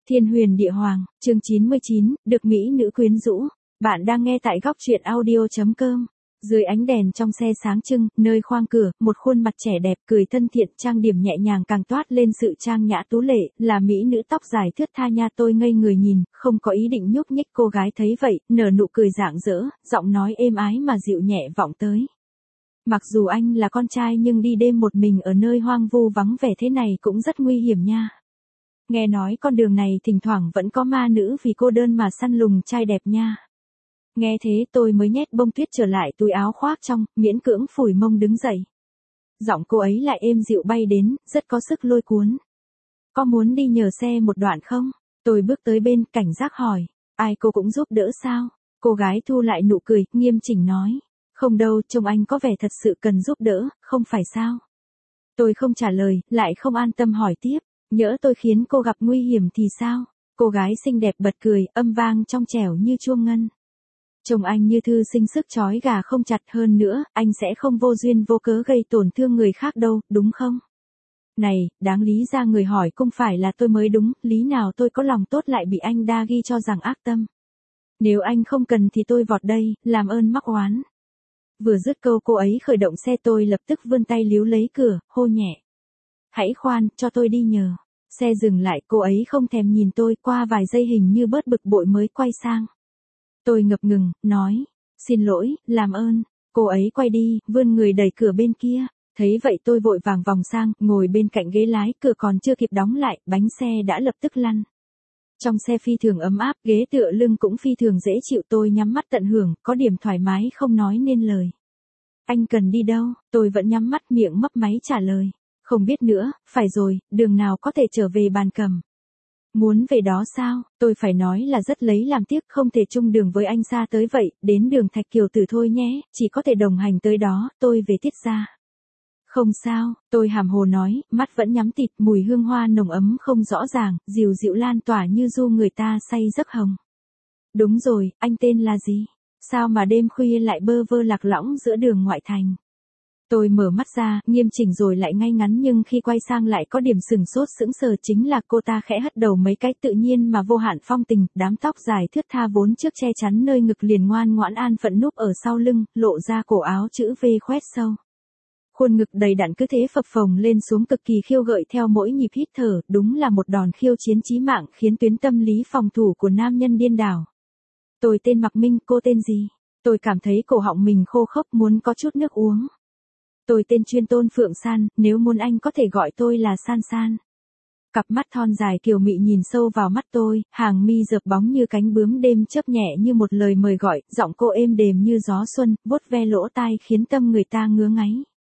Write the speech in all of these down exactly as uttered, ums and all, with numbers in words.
Thiên huyền địa hoàng, chương chín mươi chín, được mỹ nữ quyến rũ. Bạn đang nghe tại góc truyện audio.com. Dưới ánh đèn trong xe sáng trưng, nơi khoang cửa, một khuôn mặt trẻ đẹp, cười thân thiện, trang điểm nhẹ nhàng càng toát lên sự trang nhã tú lệ, là mỹ nữ tóc dài thướt tha nha. Tôi ngây người nhìn, không có ý định nhúc nhích. Cô gái thấy vậy, nở nụ cười rạng rỡ, giọng nói êm ái mà dịu nhẹ vọng tới. Mặc dù anh là con trai nhưng đi đêm một mình ở nơi hoang vu vắng vẻ thế này cũng rất nguy hiểm nha. Nghe nói con đường này thỉnh thoảng vẫn có ma nữ vì cô đơn mà săn lùng trai đẹp nha. Nghe thế tôi mới nhét bông tuyết trở lại túi áo khoác trong, miễn cưỡng phủi mông đứng dậy. Giọng cô ấy lại êm dịu bay đến, rất có sức lôi cuốn. Có muốn đi nhờ xe một đoạn không? Tôi bước tới bên, cảnh giác hỏi. Ai cô cũng giúp đỡ sao? Cô gái thu lại nụ cười, nghiêm chỉnh nói. Không đâu, trông anh có vẻ thật sự cần giúp đỡ, không phải sao? Tôi không trả lời, lại không an tâm hỏi tiếp. Nhỡ tôi khiến cô gặp nguy hiểm thì sao? Cô gái xinh đẹp bật cười, âm vang trong trẻo như chuông ngân. Trông anh như thư sinh sức trói gà không chặt, hơn nữa, anh sẽ không vô duyên vô cớ gây tổn thương người khác đâu, đúng không? Này, đáng lý ra người hỏi không phải là tôi mới đúng, lý nào tôi có lòng tốt lại bị anh đa ghi cho rằng ác tâm. Nếu anh không cần thì tôi vọt đây, làm ơn mắc oán. Vừa dứt câu cô ấy khởi động xe, tôi lập tức vươn tay líu lấy cửa, hô nhẹ. Hãy khoan, cho tôi đi nhờ. Xe dừng lại, cô ấy không thèm nhìn tôi, qua vài giây hình như bớt bực bội mới quay sang. Tôi ngập ngừng, nói, xin lỗi, làm ơn. Cô ấy quay đi, vươn người đẩy cửa bên kia. Thấy vậy tôi vội vàng vòng sang, ngồi bên cạnh ghế lái, cửa còn chưa kịp đóng lại, bánh xe đã lập tức lăn. Trong xe phi thường ấm áp, ghế tựa lưng cũng phi thường dễ chịu, tôi nhắm mắt tận hưởng, có điểm thoải mái không nói nên lời. Anh cần đi đâu? Tôi vẫn nhắm mắt, miệng mấp máy trả lời. Không biết nữa, phải rồi, đường nào có thể trở về Bàn Cẩm. Muốn về đó sao? Tôi phải nói là rất lấy làm tiếc, không thể chung đường với anh xa tới vậy, đến đường Thạch Kiều Tử thôi nhé, chỉ có thể đồng hành tới đó, tôi về Tiết gia. Không sao, tôi hàm hồ nói, mắt vẫn nhắm tịt, mùi hương hoa nồng ấm không rõ ràng, dịu dịu lan tỏa như du người ta say giấc hồng. Đúng rồi, anh tên là gì? Sao mà đêm khuya lại bơ vơ lạc lõng giữa đường ngoại thành? Tôi mở mắt ra, nghiêm chỉnh rồi lại ngay ngắn, nhưng khi quay sang lại có điểm sừng sốt sững sờ, chính là cô ta khẽ hất đầu mấy cái tự nhiên mà vô hạn phong tình, đám tóc dài thướt tha vốn trước che chắn nơi ngực liền ngoan ngoãn an phận núp ở sau lưng, lộ ra cổ áo chữ V khoét sâu. Khuôn ngực đầy đặn cứ thế phập phồng lên xuống cực kỳ khiêu gợi theo mỗi nhịp hít thở, đúng là một đòn khiêu chiến chí mạng khiến tuyến tâm lý phòng thủ của nam nhân điên đảo. Tôi tên Mạc Minh, cô tên gì? Tôi cảm thấy cổ họng mình khô khốc muốn có chút nước uống. Tôi tên Chuyên Tôn Phượng San, nếu muốn anh có thể gọi tôi là San San. Cặp mắt thon dài kiều mị nhìn sâu vào mắt tôi, hàng mi dợp bóng như cánh bướm đêm chớp nhẹ như một lời mời gọi, giọng cô êm đềm như gió xuân, vuốt ve lỗ tai khiến tâm người ta ngứa ngáy.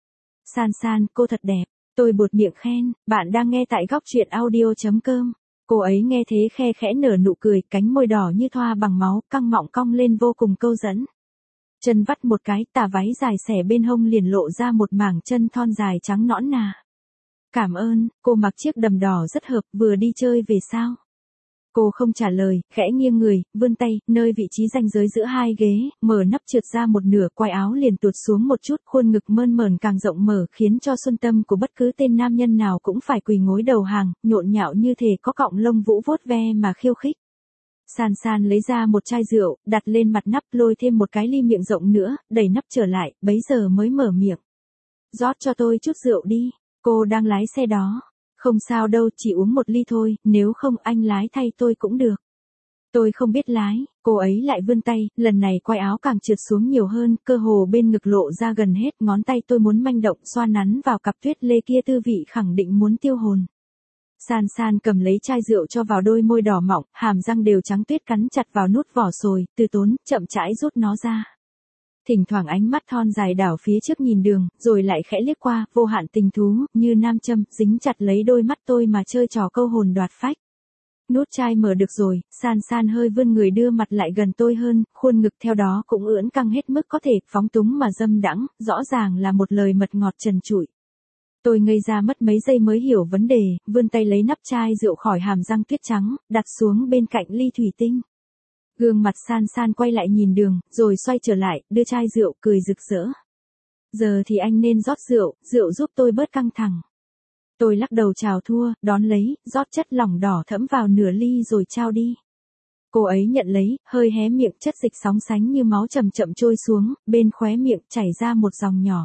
San San, cô thật đẹp. Tôi buột miệng khen, bạn đang nghe tại góc truyện audio.com. Cô ấy nghe thế khe khẽ nở nụ cười, cánh môi đỏ như thoa bằng máu, căng mọng cong lên vô cùng câu dẫn. Chân vắt một cái, tà váy dài xẻ bên hông liền lộ ra một mảng chân thon dài trắng nõn nà. Cảm ơn, cô mặc chiếc đầm đỏ rất hợp, vừa đi chơi về sao? Cô không trả lời, khẽ nghiêng người, vươn tay, nơi vị trí ranh giới giữa hai ghế, mở nắp trượt ra một nửa, quai áo liền tuột xuống một chút, khuôn ngực mơn mởn càng rộng mở khiến cho xuân tâm của bất cứ tên nam nhân nào cũng phải quỳ gối đầu hàng, nhộn nhạo như thể có cọng lông vũ vuốt ve mà khiêu khích. San San lấy ra một chai rượu, đặt lên mặt nắp, lôi thêm một cái ly miệng rộng nữa, đẩy nắp trở lại, bấy giờ mới mở miệng. Rót cho tôi chút rượu đi, cô đang lái xe đó. Không sao đâu, chỉ uống một ly thôi, nếu không anh lái thay tôi cũng được. Tôi không biết lái, cô ấy lại vươn tay, lần này quai áo càng trượt xuống nhiều hơn, cơ hồ bên ngực lộ ra gần hết, ngón tay tôi muốn manh động xoa nắn vào cặp tuyết lê kia, tư vị khẳng định muốn tiêu hồn. San San cầm lấy chai rượu cho vào đôi môi đỏ mọng, hàm răng đều trắng tuyết cắn chặt vào nút vỏ sồi, từ tốn, chậm rãi rút nó ra. Thỉnh thoảng ánh mắt thon dài đảo phía trước nhìn đường, rồi lại khẽ liếc qua, vô hạn tình thú, như nam châm, dính chặt lấy đôi mắt tôi mà chơi trò câu hồn đoạt phách. Nút chai mở được rồi, San San hơi vươn người đưa mặt lại gần tôi hơn, khuôn ngực theo đó cũng ưỡn căng hết mức có thể, phóng túng mà dâm đãng, rõ ràng là một lời mật ngọt trần trụi. Tôi ngây ra mất mấy giây mới hiểu vấn đề, vươn tay lấy nắp chai rượu khỏi hàm răng tuyết trắng, đặt xuống bên cạnh ly thủy tinh. Gương mặt San San quay lại nhìn đường, rồi xoay trở lại, đưa chai rượu, cười rực rỡ. Giờ thì anh nên rót rượu, rượu giúp tôi bớt căng thẳng. Tôi lắc đầu chào thua, đón lấy, rót chất lỏng đỏ thẫm vào nửa ly rồi trao đi. Cô ấy nhận lấy, hơi hé miệng, chất dịch sóng sánh như máu chậm chậm trôi xuống, bên khóe miệng chảy ra một dòng nhỏ.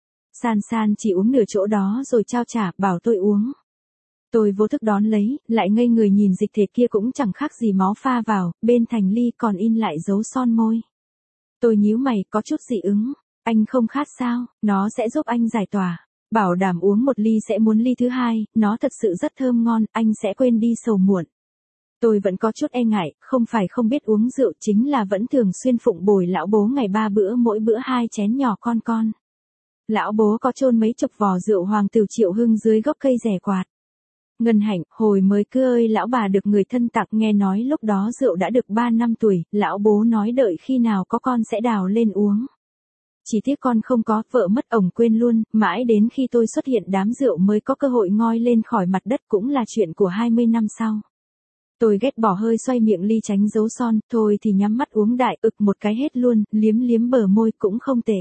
San San chỉ uống nửa chỗ đó rồi trao trả, bảo tôi uống. Tôi vô thức đón lấy, lại ngây người nhìn dịch thể kia cũng chẳng khác gì máu pha vào, bên thành ly còn in lại dấu son môi. Tôi nhíu mày, có chút dị ứng. Anh không khát sao, nó sẽ giúp anh giải tỏa. Bảo đảm uống một ly sẽ muốn ly thứ hai, nó thật sự rất thơm ngon, anh sẽ quên đi sầu muộn. Tôi vẫn có chút e ngại, không phải không biết uống rượu, chính là vẫn thường xuyên phụng bồi lão bố ngày ba bữa, mỗi bữa hai chén nhỏ con con. Lão bố có chôn mấy chục vò rượu hoàng tửu Triệu Hưng dưới gốc cây rẻ quạt. Ngân Hạnh, hồi mới cưới ơi lão bà được người thân tặng, nghe nói lúc đó rượu đã được ba năm tuổi, lão bố nói đợi khi nào có con sẽ đào lên uống. Chỉ tiếc con không có, vợ mất ổng quên luôn, mãi đến khi tôi xuất hiện đám rượu mới có cơ hội ngoi lên khỏi mặt đất, cũng là chuyện của hai mươi năm sau. Tôi ghét bỏ hơi xoay miệng ly tránh dấu son, thôi thì nhắm mắt uống đại, ực một cái hết luôn, liếm liếm bờ môi cũng không tệ.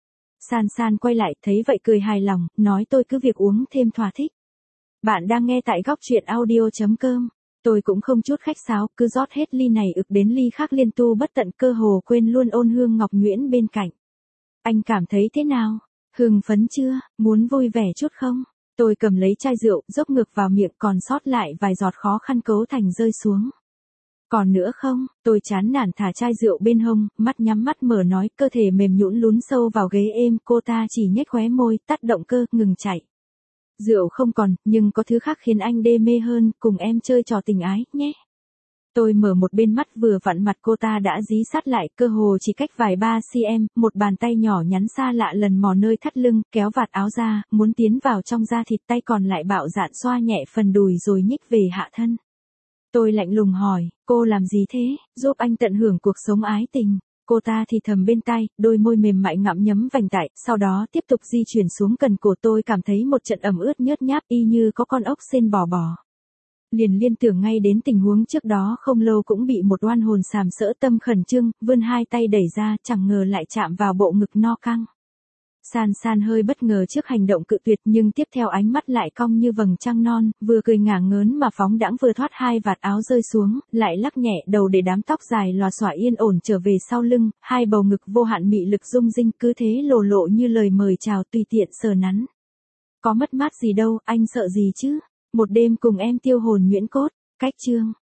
San San quay lại, thấy vậy cười hài lòng, nói tôi cứ việc uống thêm thỏa thích. Bạn đang nghe tại góc truyện audio chấm com. Tôi cũng không chút khách sáo, cứ rót hết ly này ực đến ly khác liên tu bất tận, cơ hồ quên luôn ôn hương ngọc nhuyễn bên cạnh. Anh cảm thấy thế nào? Hưng phấn chưa? Muốn vui vẻ chút không? Tôi cầm lấy chai rượu, dốc ngược vào miệng, còn sót lại vài giọt khó khăn cấu thành rơi xuống. Còn nữa không? Tôi chán nản thả chai rượu bên hông, mắt nhắm mắt mở nói, cơ thể mềm nhũn lún sâu vào ghế êm, cô ta chỉ nhếch khóe môi, tắt động cơ, ngừng chạy. Rượu không còn, nhưng có thứ khác khiến anh đê mê hơn, cùng em chơi trò tình ái, nhé. Tôi mở một bên mắt, vừa vặn mặt cô ta đã dí sát lại, cơ hồ chỉ cách vài ba xăng-ti-mét, một bàn tay nhỏ nhắn xa lạ lần mò nơi thắt lưng, kéo vạt áo ra, muốn tiến vào trong da thịt, tay còn lại bạo dạn xoa nhẹ phần đùi rồi nhích về hạ thân. Tôi lạnh lùng hỏi, cô làm gì thế, giúp anh tận hưởng cuộc sống ái tình. Cô ta thì thầm bên tai, đôi môi mềm mại ngậm nhấm vành tại, sau đó tiếp tục di chuyển xuống cần cổ tôi, cảm thấy một trận ẩm ướt nhớt nháp y như có con ốc sên bò bò. Liền liên tưởng ngay đến tình huống trước đó không lâu cũng bị một oan hồn sàm sỡ, tâm khẩn trương, vươn hai tay đẩy ra, chẳng ngờ lại chạm vào bộ ngực no căng. San San hơi bất ngờ trước hành động cự tuyệt, nhưng tiếp theo ánh mắt lại cong như vầng trăng non, vừa cười ngả ngớn mà phóng đãng, vừa thoát hai vạt áo rơi xuống, lại lắc nhẹ đầu để đám tóc dài lòa xòa yên ổn trở về sau lưng, hai bầu ngực vô hạn mị lực rung rinh, cứ thế lộ lộ như lời mời chào, tùy tiện sờ nắn. Có mất mát gì đâu, anh sợ gì chứ? Một đêm cùng em tiêu hồn nhuyễn cốt. Cách chương